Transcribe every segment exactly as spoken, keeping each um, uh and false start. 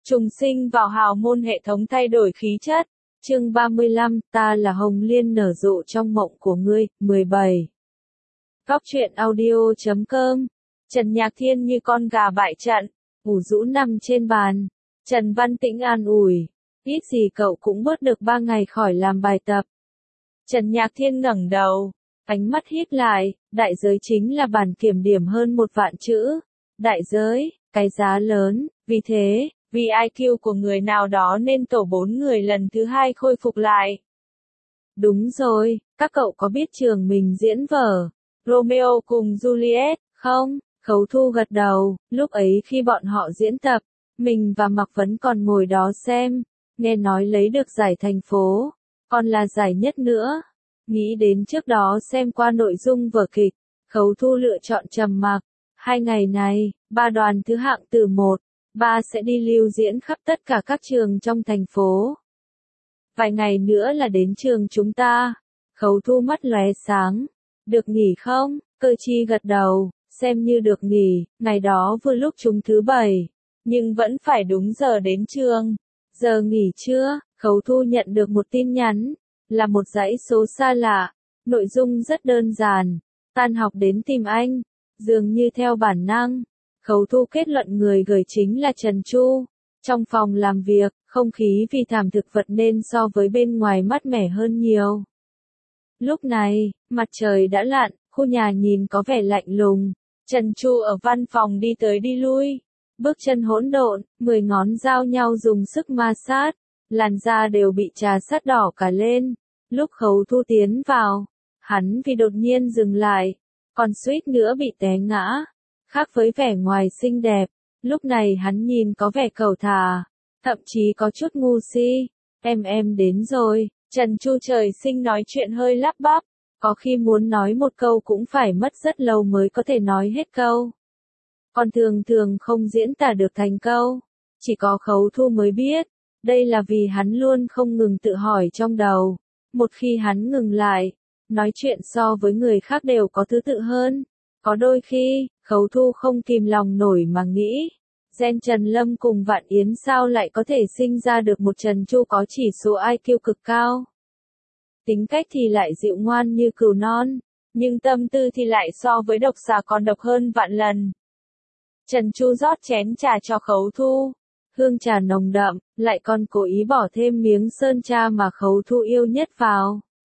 Trùng sinh vào hào môn hệ thống thay đổi khí chất. Chương ba mươi lăm, ta là Hồng Liên nở rộ trong mộng của ngươi, mười bảy. Góc truyện audio chấm com. Trần Nhạc Thiên như con gà bại trận, ủ rũ nằm trên bàn. Trần Văn Tĩnh an ủi, ít gì cậu cũng bớt được ba ngày khỏi làm bài tập. Trần Nhạc Thiên ngẩng đầu, ánh mắt híp lại, đại giới chính là bản kiểm điểm hơn một vạn chữ. Đại giới, cái giá lớn, vì thế, vì i kiu của người nào đó nên tổ bốn người lần thứ hai khôi phục lại. Đúng rồi, các cậu có biết trường mình diễn vở Romeo cùng Juliet, không? Khấu Thu gật đầu, lúc ấy khi bọn họ diễn tập, mình và Mạc Vấn còn ngồi đó xem, nghe nói lấy được giải thành phố, còn là giải nhất nữa. Nghĩ đến trước đó xem qua nội dung vở kịch, Khấu Thu lựa chọn trầm mặc. Hai ngày này, ba đoàn thứ hạng từ một, ba sẽ đi lưu diễn khắp tất cả các trường trong thành phố. Vài ngày nữa là đến trường chúng ta. Khấu Thu mắt lóe sáng. Được nghỉ không? Cơ Chi gật đầu, xem như được nghỉ, ngày đó vừa lúc trúng thứ bảy, nhưng vẫn phải đúng giờ đến trường. Giờ nghỉ chưa? Khấu Thu nhận được một tin nhắn, là một dãy số xa lạ, nội dung rất đơn giản, tan học đến tìm anh, dường như theo bản năng. Khấu Thu kết luận người gửi chính là Trần Chu. Trong phòng làm việc, không khí vì thảm thực vật nên so với bên ngoài mát mẻ hơn nhiều. Lúc này, mặt trời đã lặn, khu nhà nhìn có vẻ lạnh lùng. Trần Chu ở văn phòng đi tới đi lui, bước chân hỗn độn, mười ngón giao nhau dùng sức ma sát, làn da đều bị trà sát đỏ cả lên. Lúc Khấu Thu tiến vào, hắn vì đột nhiên dừng lại, còn suýt nữa bị té ngã. Khác với vẻ ngoài xinh đẹp, lúc này hắn nhìn có vẻ cầu thả, thậm chí có chút ngu si. Em em đến rồi. Trần Chu trời sinh nói chuyện hơi lắp bắp, có khi muốn nói một câu cũng phải mất rất lâu mới có thể nói hết câu. Còn thường thường không diễn tả được thành câu. Chỉ có Khấu Thu mới biết, đây là vì hắn luôn không ngừng tự hỏi trong đầu. Một khi hắn ngừng lại, nói chuyện so với người khác đều có thứ tự hơn. Có đôi khi, Khấu Thu không kìm lòng nổi mà nghĩ, gen Trần Lâm cùng Vạn Yến sao lại có thể sinh ra được một Trần Chu có chỉ số i kiu cực cao. Tính cách thì lại dịu ngoan như cừu non, nhưng tâm tư thì lại so với độc xà còn độc hơn vạn lần. Trần Chu rót chén trà cho Khấu Thu, hương trà nồng đậm, lại còn cố ý bỏ thêm miếng sơn tra mà Khấu Thu yêu nhất vào.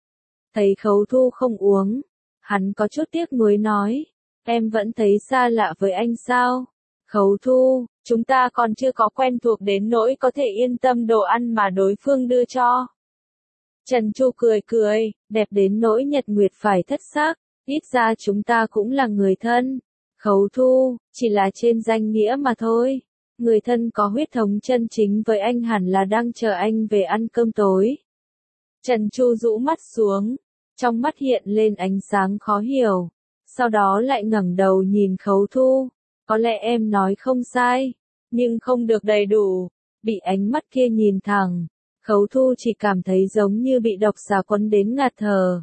Thấy Khấu Thu không uống, hắn có chút tiếc nuối nói, em vẫn thấy xa lạ với anh sao? Khấu Thu, chúng ta còn chưa có quen thuộc đến nỗi có thể yên tâm đồ ăn mà đối phương đưa cho. Trần Chu cười cười, đẹp đến nỗi nhật nguyệt phải thất sắc, ít ra chúng ta cũng là người thân. Khấu Thu, chỉ là trên danh nghĩa mà thôi. Người thân có huyết thống chân chính với anh hẳn là đang chờ anh về ăn cơm tối. Trần Chu rũ mắt xuống, trong mắt hiện lên ánh sáng khó hiểu, sau đó lại ngẩng đầu nhìn Khấu Thu. Có lẽ em nói không sai, nhưng không được đầy đủ. Bị ánh mắt kia nhìn thẳng, Khấu Thu chỉ cảm thấy giống như bị độc xà quấn đến ngạt thở.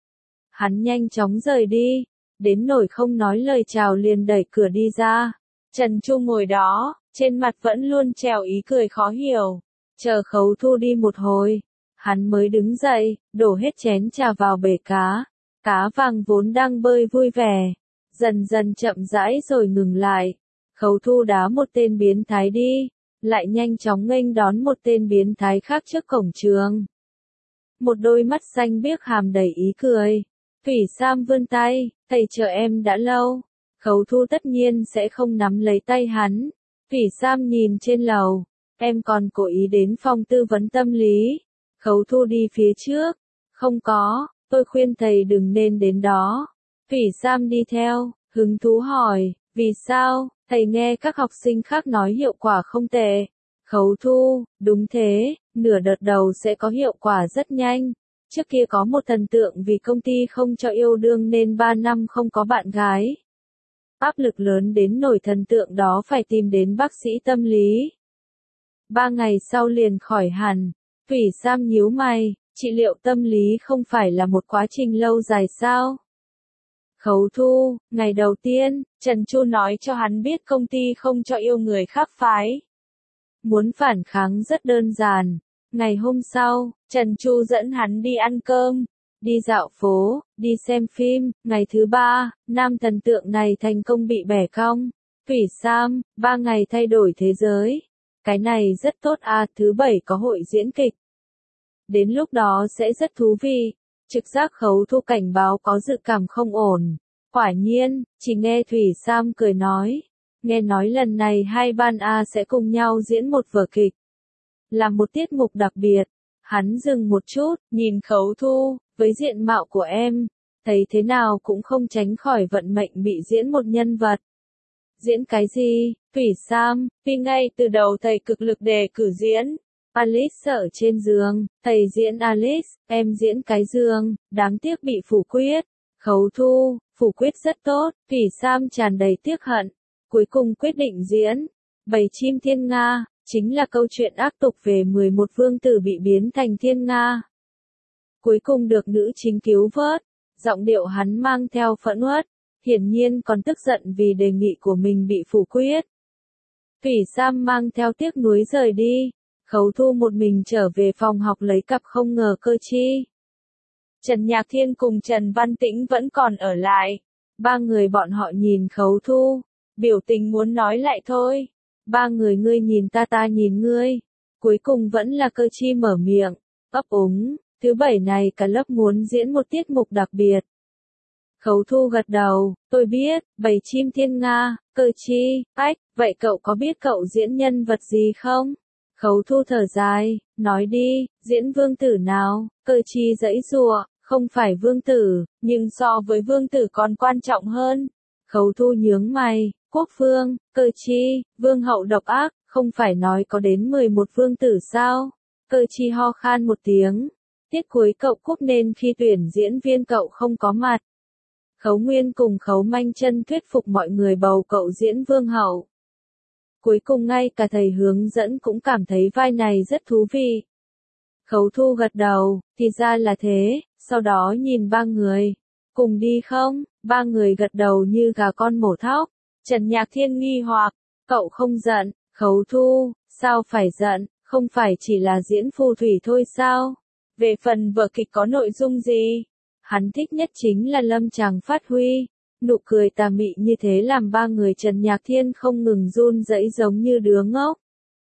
Hắn nhanh chóng rời đi, đến nỗi không nói lời chào liền đẩy cửa đi ra. Trần Chu ngồi đó, trên mặt vẫn luôn treo ý cười khó hiểu. Chờ Khấu Thu đi một hồi, hắn mới đứng dậy, đổ hết chén trà vào bể cá. Cá vàng vốn đang bơi vui vẻ, dần dần chậm rãi rồi ngừng lại. Khấu Thu đá một tên biến thái đi, lại nhanh chóng nghênh đón một tên biến thái khác trước cổng trường. Một đôi mắt xanh biếc hàm đầy ý cười. Thủy Sam vươn tay, thầy chờ em đã lâu. Khấu Thu tất nhiên sẽ không nắm lấy tay hắn. Thủy Sam nhìn trên lầu, em còn cố ý đến phòng tư vấn tâm lý. Khấu Thu đi phía trước, không có, tôi khuyên thầy đừng nên đến đó. Thủy Sam đi theo, hứng thú hỏi, vì sao? Thầy nghe các học sinh khác nói hiệu quả không tệ. Khấu Thu, đúng thế, nửa đợt đầu sẽ có hiệu quả rất nhanh. Trước kia có một thần tượng vì công ty không cho yêu đương nên ba năm không có bạn gái. Áp lực lớn đến nổi thần tượng đó phải tìm đến bác sĩ tâm lý. Ba ngày sau liền khỏi hẳn. Thủy Sam nhíu mày, trị liệu tâm lý không phải là một quá trình lâu dài sao? Khấu Thu, ngày đầu tiên, Trần Chu nói cho hắn biết công ty không cho yêu người khác phái. Muốn phản kháng rất đơn giản. Ngày hôm sau, Trần Chu dẫn hắn đi ăn cơm, đi dạo phố, đi xem phim. Ngày thứ ba, nam thần tượng này thành công bị bẻ cong. Thủy Sam, ba ngày thay đổi thế giới. Cái này rất tốt à, thứ bảy có hội diễn kịch. Đến lúc đó sẽ rất thú vị. Trực giác Khấu Thu cảnh báo có dự cảm không ổn. Quả nhiên, chỉ nghe Thủy Sam cười nói. Nghe nói lần này hai ban A sẽ cùng nhau diễn một vở kịch. Là một tiết mục đặc biệt. Hắn dừng một chút, nhìn Khấu Thu, với diện mạo của em, thấy thế nào cũng không tránh khỏi vận mệnh bị diễn một nhân vật. Diễn cái gì? Thủy Sam, vì ngay từ đầu thầy cực lực đề cử diễn. Alice ở trên giường, thầy diễn Alice, em diễn cái giường, đáng tiếc bị phủ quyết. Khấu Thu, phủ quyết rất tốt, Thủy Sam tràn đầy tiếc hận. Cuối cùng quyết định diễn. Bầy chim thiên nga, chính là câu chuyện ác tục về mười một vương tử bị biến thành thiên nga. Cuối cùng được nữ chính cứu vớt, giọng điệu hắn mang theo phẫn uất, hiển nhiên còn tức giận vì đề nghị của mình bị phủ quyết. Thủy Sam mang theo tiếc nuối rời đi, Khấu Thu một mình trở về phòng học lấy cặp không ngờ cơ chi. Trần Nhạc Thiên cùng Trần Văn Tĩnh vẫn còn ở lại, ba người bọn họ nhìn Khấu Thu, biểu tình muốn nói lại thôi. Ba người ngươi nhìn ta ta nhìn ngươi, cuối cùng vẫn là cơ chi mở miệng, ấp úng, thứ bảy này cả lớp muốn diễn một tiết mục đặc biệt. Khấu Thu gật đầu, tôi biết, bầy chim thiên nga, cơ chi, ách, vậy cậu có biết cậu diễn nhân vật gì không? Khấu Thu thở dài, nói đi, diễn vương tử nào? Cơ chi giãy giụa, không phải vương tử, nhưng so với vương tử còn quan trọng hơn. Khấu Thu nhướng mày, Quốc Vương, Cơ chi, vương hậu độc ác, không phải nói có đến mười một vương tử sao? Cơ chi ho khan một tiếng, tiết cuối cậu cúp nên khi tuyển diễn viên cậu không có mặt. Khấu Nguyên cùng Khấu Manh Chân thuyết phục mọi người bầu cậu diễn vương hậu. Cuối cùng ngay cả thầy hướng dẫn cũng cảm thấy vai này rất thú vị. Khấu Thu gật đầu, thì ra là thế, sau đó nhìn ba người. Cùng đi không? Ba người gật đầu như gà con mổ thóc. Trần Nhạc Thiên nghi hoặc, cậu không giận, Khấu Thu, sao phải giận, không phải chỉ là diễn phù thủy thôi sao? Về phần vở kịch có nội dung gì? Hắn thích nhất chính là lâm tràng phát huy. Nụ cười tà mị như thế làm ba người Trần Nhạc Thiên không ngừng run rẩy giống như đứa ngốc.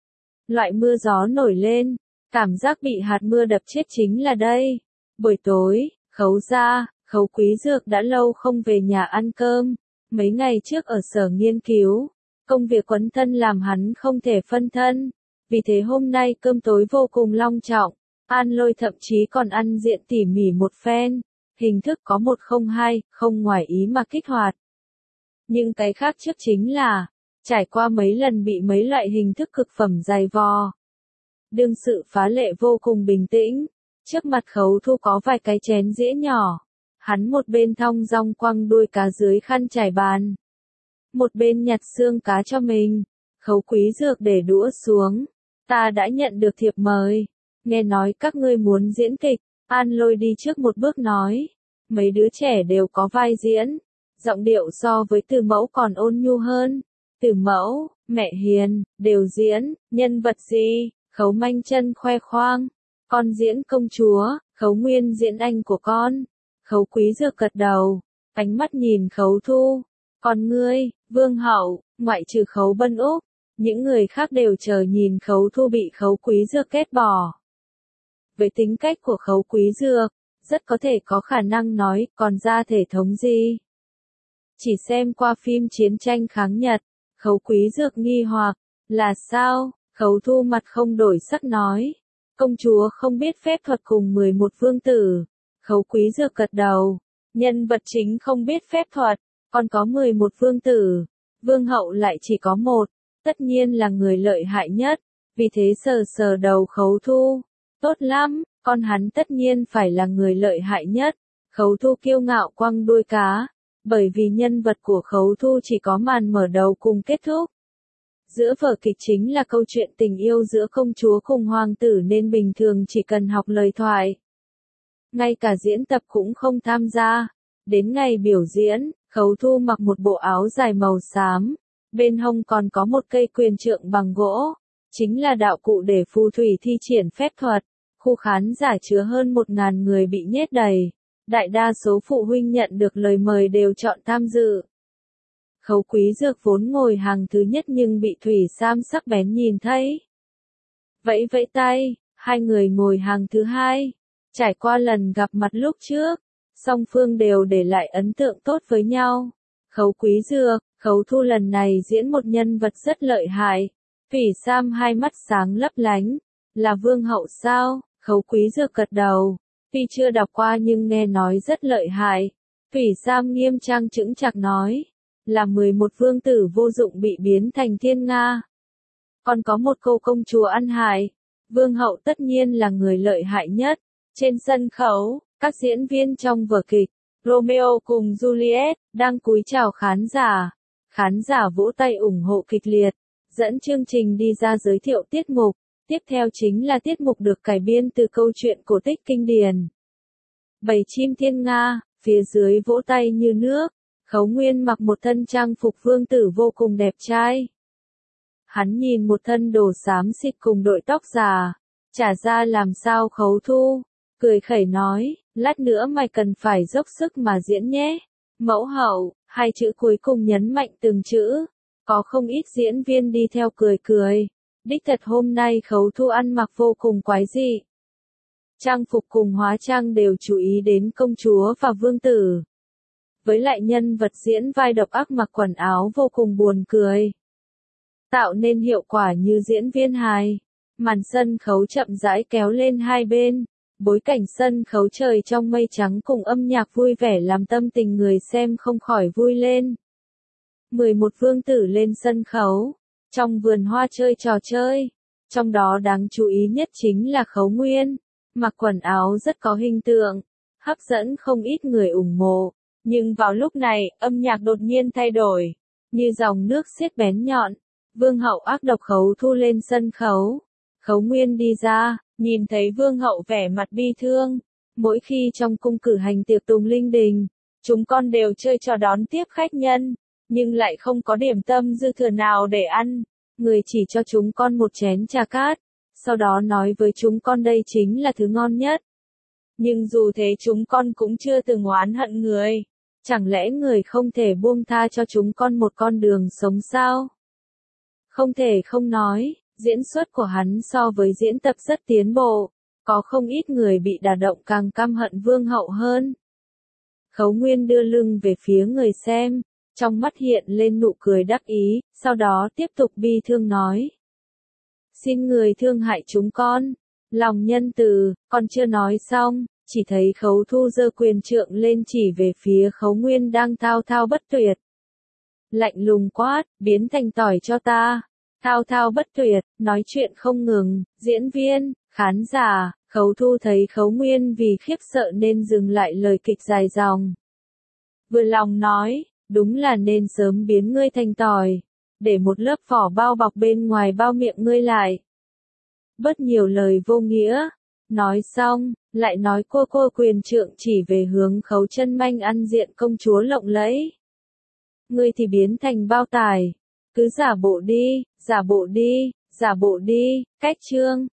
Loại mưa gió nổi lên, cảm giác bị hạt mưa đập chết chính là đây. Buổi tối, Khấu gia, Khấu Quý Dược đã lâu không về nhà ăn cơm. Mấy ngày trước ở sở nghiên cứu, công việc quấn thân làm hắn không thể phân thân. Vì thế hôm nay cơm tối vô cùng long trọng. An Lôi thậm chí còn ăn diện tỉ mỉ một phen. Hình thức có một không hai, không ngoài ý mà kích hoạt. Nhưng cái khác trước chính là, trải qua mấy lần bị mấy loại hình thức cực phẩm dày vò. Đương sự phá lệ vô cùng bình tĩnh, trước mặt Khấu Thu có vài cái chén dĩa nhỏ. Hắn một bên thong dong quăng đuôi cá dưới khăn trải bàn. Một bên nhặt xương cá cho mình. Khấu Quý Dược để đũa xuống. Ta đã nhận được thiệp mời. Nghe nói các ngươi muốn diễn kịch. An Lôi đi trước một bước nói. Mấy đứa trẻ đều có vai diễn. Giọng điệu so với Từ Mẫu còn ôn nhu hơn. Từ Mẫu, mẹ hiền, đều diễn. Nhân vật gì? Khấu Manh Chân khoe khoang. Con diễn công chúa. Khấu Nguyên diễn anh của con. Khấu Quý Dược gật đầu, ánh mắt nhìn Khấu Thu. Còn ngươi, vương hậu, ngoại trừ Khấu Bân Úc, những người khác đều chờ nhìn Khấu Thu bị Khấu Quý Dược kết bỏ. Với tính cách của Khấu Quý Dược, rất có thể có khả năng nói còn ra thể thống gì. Chỉ xem qua phim chiến tranh kháng Nhật, Khấu Quý Dược nghi hoặc, là sao? Khấu Thu mặt không đổi sắc nói, công chúa không biết phép thuật cùng mười một vương tử. Khấu Quý Dược gật đầu, nhân vật chính không biết phép thuật, còn có mười một vương tử, vương hậu lại chỉ có một, tất nhiên là người lợi hại nhất, vì thế sờ sờ đầu Khấu Thu, tốt lắm, con hắn tất nhiên phải là người lợi hại nhất. Khấu Thu kiêu ngạo quăng đuôi cá, bởi vì nhân vật của Khấu Thu chỉ có màn mở đầu cùng kết thúc. Giữa vở kịch chính là câu chuyện tình yêu giữa công chúa cùng hoàng tử nên bình thường chỉ cần học lời thoại. Ngay cả diễn tập cũng không tham gia. Đến ngày biểu diễn, Khấu Thu mặc một bộ áo dài màu xám. Bên hông còn có một cây quyền trượng bằng gỗ. chính là đạo cụ để phù thủy thi triển phép thuật. Khu khán giả chứa hơn một ngàn người bị nhét đầy. Đại đa số phụ huynh nhận được lời mời đều chọn tham dự. Khấu Quý Dược vốn ngồi hàng thứ nhất nhưng bị Thủy Sam sắc bén nhìn thấy. Vẫy vẫy tay, hai người ngồi hàng thứ hai. Trải qua lần gặp mặt lúc trước, song phương đều để lại ấn tượng tốt với nhau. Khấu Quý Dược, Khấu Thu lần này diễn một nhân vật rất lợi hại. Thủy Sam hai mắt sáng lấp lánh. Là vương hậu sao? Khấu Quý Dược gật đầu. Tuy chưa đọc qua nhưng nghe nói rất lợi hại. Thủy Sam nghiêm trang chững chạc nói. Là mười một vương tử vô dụng bị biến thành thiên nga. Còn có một cô công chúa ăn hại. Vương hậu tất nhiên là người lợi hại nhất. Trên sân khấu, các diễn viên trong vở kịch, Romeo cùng Juliet, đang cúi chào khán giả. Khán giả vỗ tay ủng hộ kịch liệt. Dẫn chương trình đi ra giới thiệu tiết mục. Tiếp theo chính là tiết mục được cải biên từ câu chuyện cổ tích kinh điển. Bầy chim thiên nga, phía dưới vỗ tay như nước. Khấu Nguyên mặc một thân trang phục vương tử vô cùng đẹp trai. Hắn nhìn một thân đồ xám xịt cùng đội tóc già. Chả ra làm sao Khấu Thu. Cười khẩy nói, lát nữa mày cần phải dốc sức mà diễn nhé. Mẫu hậu, hai chữ cuối cùng nhấn mạnh từng chữ. Có không ít diễn viên đi theo cười cười. Đích thật hôm nay Khấu Thu ăn mặc vô cùng quái dị. Trang phục cùng hóa trang đều chú ý đến công chúa và vương tử. Với lại nhân vật diễn vai độc ác mặc quần áo vô cùng buồn cười. Tạo nên hiệu quả như diễn viên hài. Màn sân khấu chậm rãi kéo lên hai bên. Bối cảnh sân khấu trời trong mây trắng cùng âm nhạc vui vẻ làm tâm tình người xem không khỏi vui lên. mười một vương tử lên sân khấu. Trong vườn hoa chơi trò chơi. Trong đó đáng chú ý nhất chính là Khấu Nguyên. Mặc quần áo rất có hình tượng. Hấp dẫn không ít người ủng hộ. Nhưng vào lúc này, âm nhạc đột nhiên thay đổi. Như dòng nước xiết bén nhọn. Vương hậu ác độc Khấu Thu lên sân khấu. Khấu Nguyên đi ra, nhìn thấy vương hậu vẻ mặt bi thương. Mỗi khi trong cung cử hành tiệc tùng linh đình, chúng con đều chơi trò đón tiếp khách nhân. Nhưng lại không có điểm tâm dư thừa nào để ăn. Người chỉ cho chúng con một chén trà cát. Sau đó nói với chúng con đây chính là thứ ngon nhất. Nhưng dù thế chúng con cũng chưa từng oán hận người. Chẳng lẽ người không thể buông tha cho chúng con một con đường sống sao? Không thể không nói, diễn xuất của hắn so với diễn tập rất tiến bộ. Có không ít người bị đả động càng căm hận vương hậu hơn. Khấu Nguyên đưa lưng về phía người xem. Trong mắt hiện lên nụ cười đắc ý, sau đó tiếp tục bi thương nói. Xin người thương hại chúng con. Lòng nhân từ, còn chưa nói xong, chỉ thấy Khấu Thu giơ quyền trượng lên chỉ về phía Khấu Nguyên đang thao thao bất tuyệt. Lạnh lùng quát, biến thành tỏi cho ta. Thao thao bất tuyệt, nói chuyện không ngừng, diễn viên, khán giả, Khấu Thu thấy Khấu Nguyên vì khiếp sợ nên dừng lại lời kịch dài dòng. Vừa lòng nói. Đúng là nên sớm biến ngươi thành tỏi, để một lớp vỏ bao bọc bên ngoài bao miệng ngươi lại. Bớt nhiều lời vô nghĩa. Nói xong, lại nói cô cô quyền trượng chỉ về hướng Khấu Chân Manh ăn diện công chúa lộng lẫy. Ngươi thì biến thành bao tải. Cứ giả bộ đi, giả bộ đi, giả bộ đi, cách chương.